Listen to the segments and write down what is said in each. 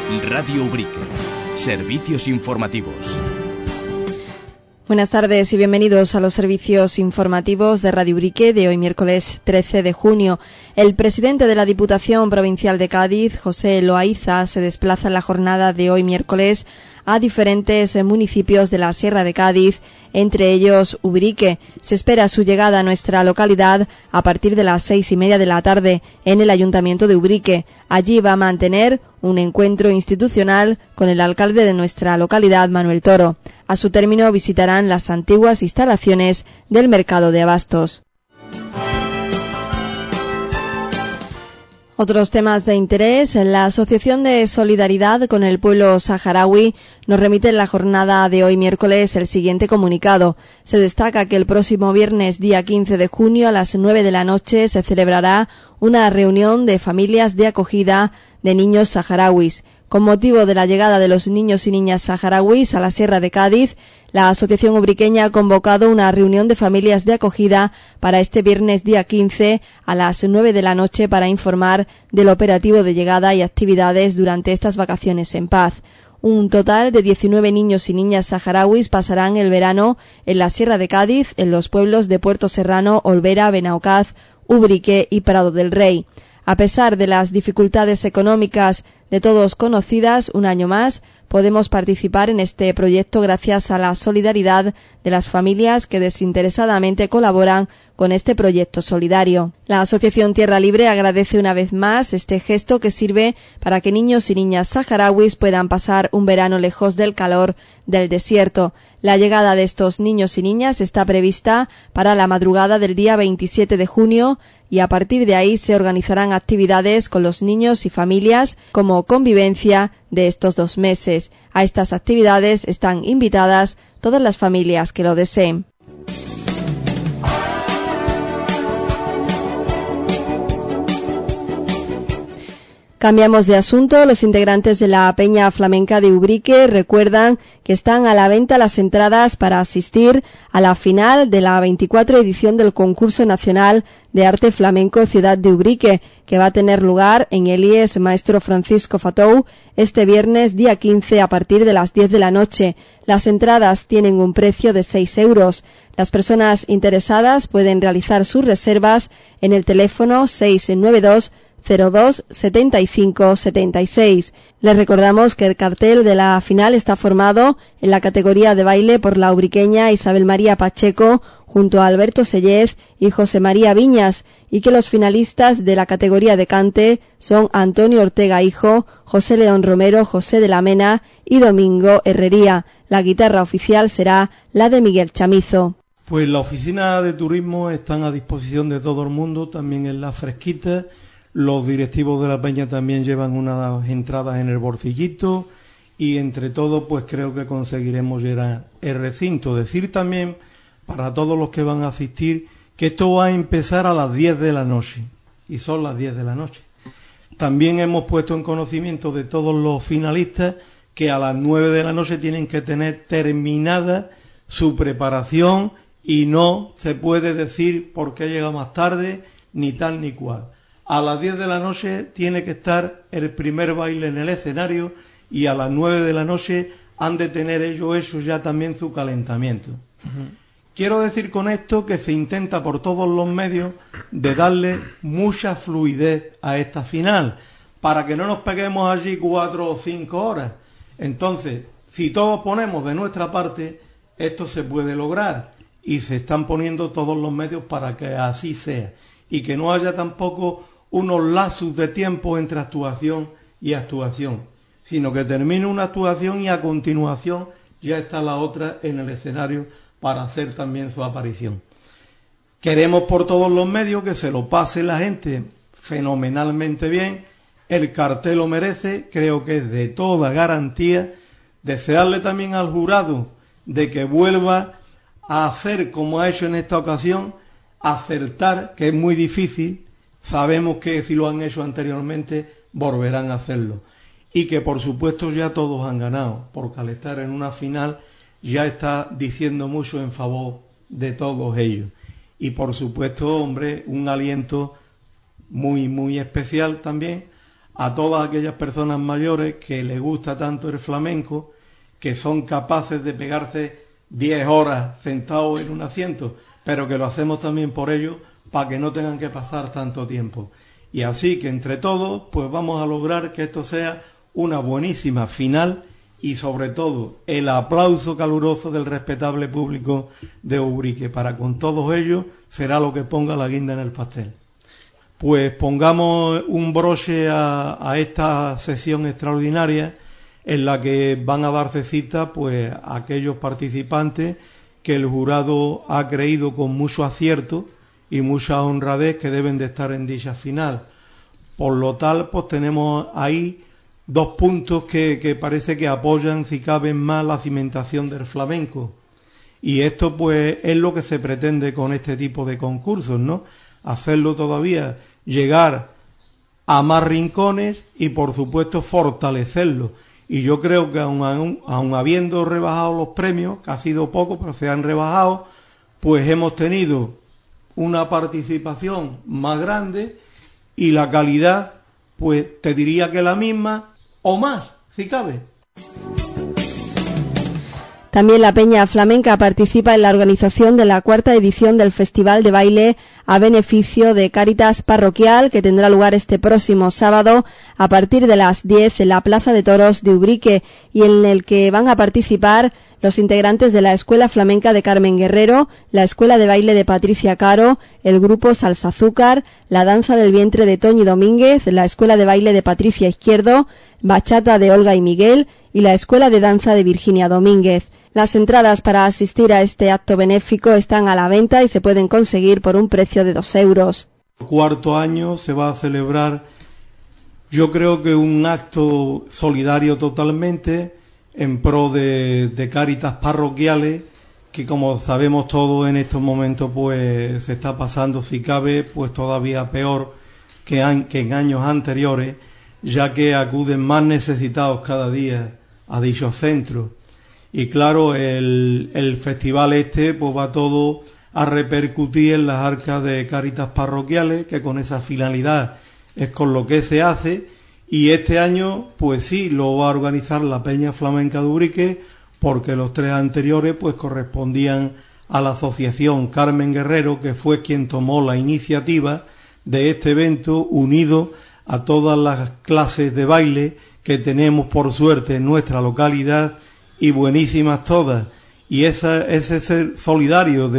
Radio Ubrique. Servicios informativos. Buenas tardes y bienvenidos a los servicios informativos de Radio Ubrique de hoy miércoles 13 de junio. El presidente de la Diputación Provincial de Cádiz, José Loaiza, se desplaza en la jornada de hoy miércoles a diferentes municipios de la Sierra de Cádiz, entre ellos Ubrique. Se espera su llegada a nuestra localidad a partir de las 6:30 de la tarde en el Ayuntamiento de Ubrique. Allí va a mantener un encuentro institucional con el alcalde de nuestra localidad, Manuel Toro. A su término visitarán las antiguas instalaciones del mercado de abastos. Otros temas de interés. La Asociación de Solidaridad con el Pueblo Saharaui nos remite en la jornada de hoy miércoles el siguiente comunicado. Se destaca que el próximo viernes, día 15 de junio, a las 9 de la noche, se celebrará una reunión de familias de acogida de niños saharauis. Con motivo de la llegada de los niños y niñas saharauis a la Sierra de Cádiz, la Asociación Ubriqueña ha convocado una reunión de familias de acogida para este viernes día 15 a las 9 de la noche para informar del operativo de llegada y actividades durante estas vacaciones en paz. Un total de 19 niños y niñas saharauis pasarán el verano en la Sierra de Cádiz, en los pueblos de Puerto Serrano, Olvera, Benaocaz, Ubrique y Prado del Rey. A pesar de las dificultades económicas de todos conocidas, un año más podemos participar en este proyecto gracias a la solidaridad de las familias que desinteresadamente colaboran con este proyecto solidario. La Asociación Tierra Libre agradece una vez más este gesto que sirve para que niños y niñas saharauis puedan pasar un verano lejos del calor del desierto. La llegada de estos niños y niñas está prevista para la madrugada del día 27 de junio y a partir de ahí se organizarán actividades con los niños y familias como convivencia de estos 2 meses. A estas actividades están invitadas todas las familias que lo deseen. Cambiamos de asunto. Los integrantes de la Peña Flamenca de Ubrique recuerdan que están a la venta las entradas para asistir a la final de la 24 edición del Concurso Nacional de Arte Flamenco Ciudad de Ubrique, que va a tener lugar en el IES Maestro Francisco Fatou este viernes día 15 a partir de las 10 de la noche. Las entradas tienen un precio de 6 euros. Las personas interesadas pueden realizar sus reservas en el teléfono 692 02 75 76. Les recordamos que el cartel de la final está formado en la categoría de baile por la ubriqueña Isabel María Pacheco junto a Alberto Sellez y José María Viñas, y que los finalistas de la categoría de cante son Antonio Ortega Hijo, José León Romero, José de la Mena y Domingo Herrería. La guitarra oficial será la de Miguel Chamizo. Pues la oficina de turismo están a disposición de todo el mundo, también en la fresquita. Los directivos de la Peña también llevan unas entradas en el bolsillito y entre todos pues creo que conseguiremos llenar el recinto. Decir también para todos los que van a asistir que esto va a empezar a las 10 de la noche y son las 10 de la noche. También hemos puesto en conocimiento de todos los finalistas que a las 9 de la noche tienen que tener terminada su preparación y no se puede decir por qué llega más tarde ni tal ni cual. A las 10 de la noche tiene que estar el primer baile en el escenario y a las 9 de la noche han de tener ellos ya también su calentamiento. Quiero decir con esto que se intenta por todos los medios de darle mucha fluidez a esta final, para que no nos peguemos allí 4 o 5 horas. Entonces, si todos ponemos de nuestra parte, esto se puede lograr y se están poniendo todos los medios para que así sea y que no haya tampoco unos lazos de tiempo entre actuación y actuación, sino que termine una actuación y a continuación ya está la otra en el escenario para hacer también su aparición. Queremos por todos los medios que se lo pase la gente fenomenalmente bien, el cartel lo merece, creo que es de toda garantía. Desearle también al jurado de que vuelva a hacer como ha hecho en esta ocasión, acertar, que es muy difícil. Sabemos que si lo han hecho anteriormente, volverán a hacerlo. Y que por supuesto ya todos han ganado, porque al estar en una final ya está diciendo mucho en favor de todos ellos. Y por supuesto, hombre, un aliento muy, muy especial también a todas aquellas personas mayores que les gusta tanto el flamenco, que son capaces de pegarse 10 horas sentados en un asiento, pero que lo hacemos también por ellos, para que no tengan que pasar tanto tiempo. Y así que entre todos, pues vamos a lograr que esto sea una buenísima final y sobre todo el aplauso caluroso del respetable público de Ubrique. Para con todos ellos será lo que ponga la guinda en el pastel. Pues pongamos un broche a esta sesión extraordinaria en la que van a darse cita pues a aquellos participantes que el jurado ha creído con mucho acierto y mucha honradez que deben de estar en dicha final. Por lo tal, pues tenemos ahí dos puntos que parece que apoyan, si caben más, la cimentación del flamenco. Y esto pues es lo que se pretende con este tipo de concursos, ¿no? Hacerlo todavía, llegar a más rincones y por supuesto fortalecerlo. Y yo creo que aun habiendo rebajado los premios, que ha sido poco, pero se han rebajado, pues hemos tenido una participación más grande y la calidad, pues te diría que la misma o más, si cabe. También la Peña Flamenca participa en la organización de la 4ª edición del Festival de Baile a beneficio de Cáritas Parroquial, que tendrá lugar este próximo sábado a partir de las 10 en la Plaza de Toros de Ubrique, y en el que van a participar los integrantes de la Escuela Flamenca de Carmen Guerrero, la Escuela de Baile de Patricia Caro, el grupo Salsa Azúcar, la Danza del Vientre de Toñi Domínguez, la Escuela de Baile de Patricia Izquierdo, Bachata de Olga y Miguel y la Escuela de Danza de Virginia Domínguez. Las entradas para asistir a este acto benéfico están a la venta y se pueden conseguir por un precio de 2 euros. El 4º año se va a celebrar, yo creo que un acto solidario totalmente en pro de Cáritas Parroquiales, que como sabemos todos en estos momentos pues se está pasando, si cabe, pues todavía peor que en años anteriores, ya que acuden más necesitados cada día a dichos centros. Y claro, el festival pues va todo a repercutir en las arcas de Cáritas Parroquiales, que con esa finalidad es con lo que se hace, y este año pues sí lo va a organizar la Peña Flamenca de Ubrique, porque los 3 anteriores pues correspondían a la asociación Carmen Guerrero, que fue quien tomó la iniciativa de este evento, unido a todas las clases de baile que tenemos por suerte en nuestra localidad, y buenísimas todas, y ese ser solidario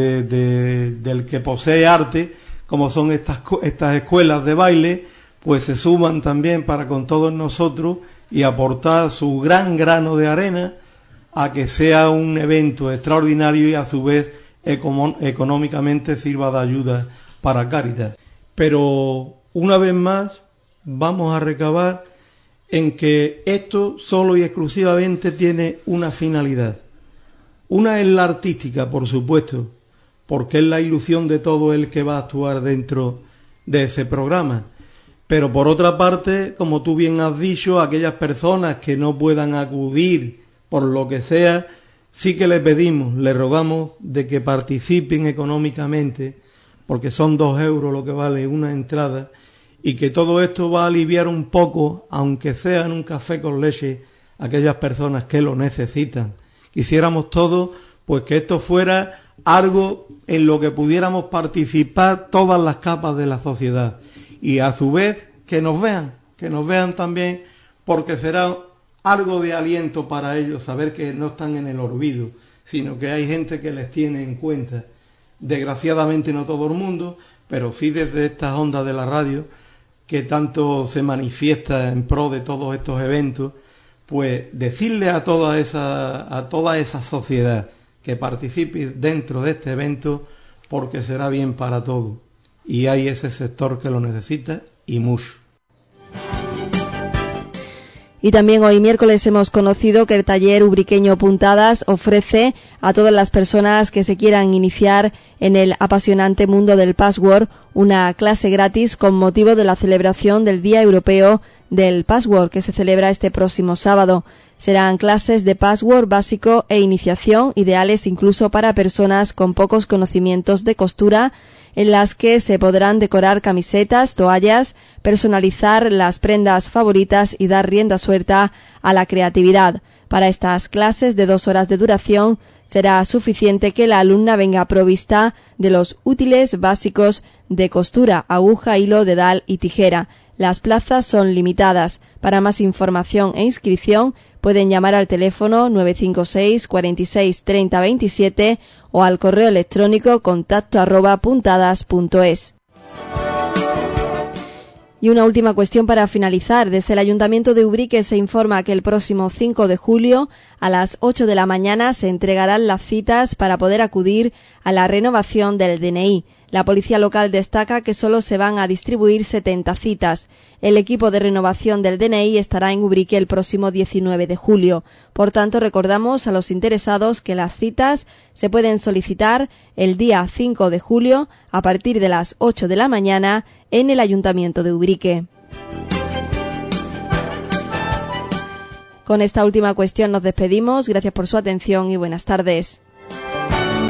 del que posee arte, como son estas escuelas de baile, pues se suman también para con todos nosotros y aportar su gran grano de arena a que sea un evento extraordinario y a su vez económicamente sirva de ayuda para Cáritas. Pero una vez más vamos a recabar en que esto solo y exclusivamente tiene una finalidad. Una es la artística, por supuesto, porque es la ilusión de todo el que va a actuar dentro de ese programa. Pero por otra parte, como tú bien has dicho, aquellas personas que no puedan acudir por lo que sea, sí que les pedimos, les rogamos de que participen económicamente, porque son 2 euros lo que vale una entrada, y que todo esto va a aliviar un poco, aunque sea en un café con leche, a aquellas personas que lo necesitan. Quisiéramos todos pues que esto fuera algo en lo que pudiéramos participar todas las capas de la sociedad, y a su vez que nos vean también, porque será algo de aliento para ellos saber que no están en el olvido, sino que hay gente que les tiene en cuenta. Desgraciadamente no todo el mundo, pero sí desde estas ondas de la radio, que tanto se manifiesta en pro de todos estos eventos, pues decirle a toda esa sociedad que participe dentro de este evento, porque será bien para todos. Y hay ese sector que lo necesita y mucho. Y también hoy miércoles hemos conocido que el taller ubriqueño Puntadas ofrece a todas las personas que se quieran iniciar en el apasionante mundo del password una clase gratis con motivo de la celebración del Día Europeo del Password, que se celebra este próximo sábado. Serán clases de password básico e iniciación, ideales incluso para personas con pocos conocimientos de costura, en las que se podrán decorar camisetas, toallas, personalizar las prendas favoritas y dar rienda suelta a la creatividad. Para estas clases de 2 horas de duración será suficiente que la alumna venga provista de los útiles básicos de costura, aguja, hilo, dedal y tijera. Las plazas son limitadas. Para más información e inscripción pueden llamar al teléfono 956 46 30 27 o al correo electrónico contacto@puntadas.es. Y una última cuestión para finalizar. Desde el Ayuntamiento de Ubrique se informa que el próximo 5 de julio a las 8 de la mañana se entregarán las citas para poder acudir a la renovación del DNI. La Policía Local destaca que solo se van a distribuir 70 citas. El equipo de renovación del DNI estará en Ubrique el próximo 19 de julio. Por tanto, recordamos a los interesados que las citas se pueden solicitar el día 5 de julio a partir de las 8 de la mañana en el Ayuntamiento de Ubrique. Con esta última cuestión nos despedimos. Gracias por su atención y buenas tardes.